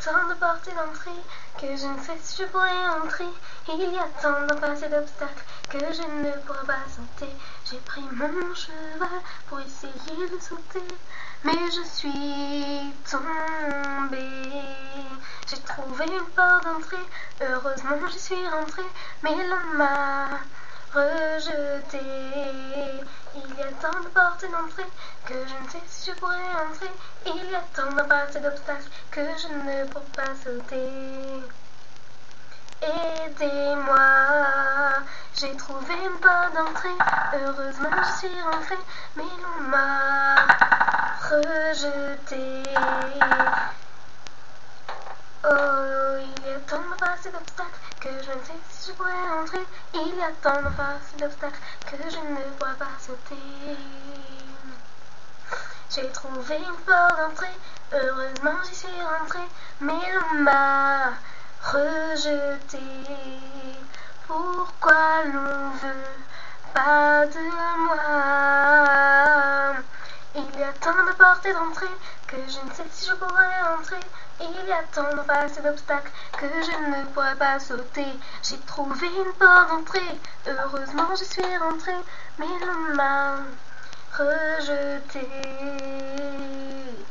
tant de portes d'entrée que je ne sais si je pourrais entrer. Il y a tant d'impasses et d'obstacles que je ne pourrais pas sauter. J'ai pris mon cheval pour essayer de sauter, mais je suis tombée. J'ai trouvé une porte d'entrée, heureusement j'y suis rentrée, mais l'on m'a rejetée. Il y a tant de portes d'entrée que je ne sais si je pourrais entrer. Il y a tant d'impasses et d'obstacles que je ne pourrais pas sauter. Aidez-moi, j'ai trouvé une porte d'entrée, heureusement je suis rentrée, mais l'on m'a rejetée. Oh, il y a tant d'impasses et d'obstacles que je ne sais si je pourrais entrer. Il y a tant d'impasses et d'obstacles que je ne pourrais pas sauter. J'ai trouvé une porte d'entrée, heureusement j'y suis rentrée, mais l'on m'a rejetée. Pourquoi l'on veut pas de moi? Il y a tant de portes d'entrée que je ne sais si je pourrais entrer. Il y a tant d'impasses et d'obstacles que je ne pourrais pas sauter. J'ai trouvé une porte d'entrée, heureusement je suis rentrée, mais l'on m'a rejetée.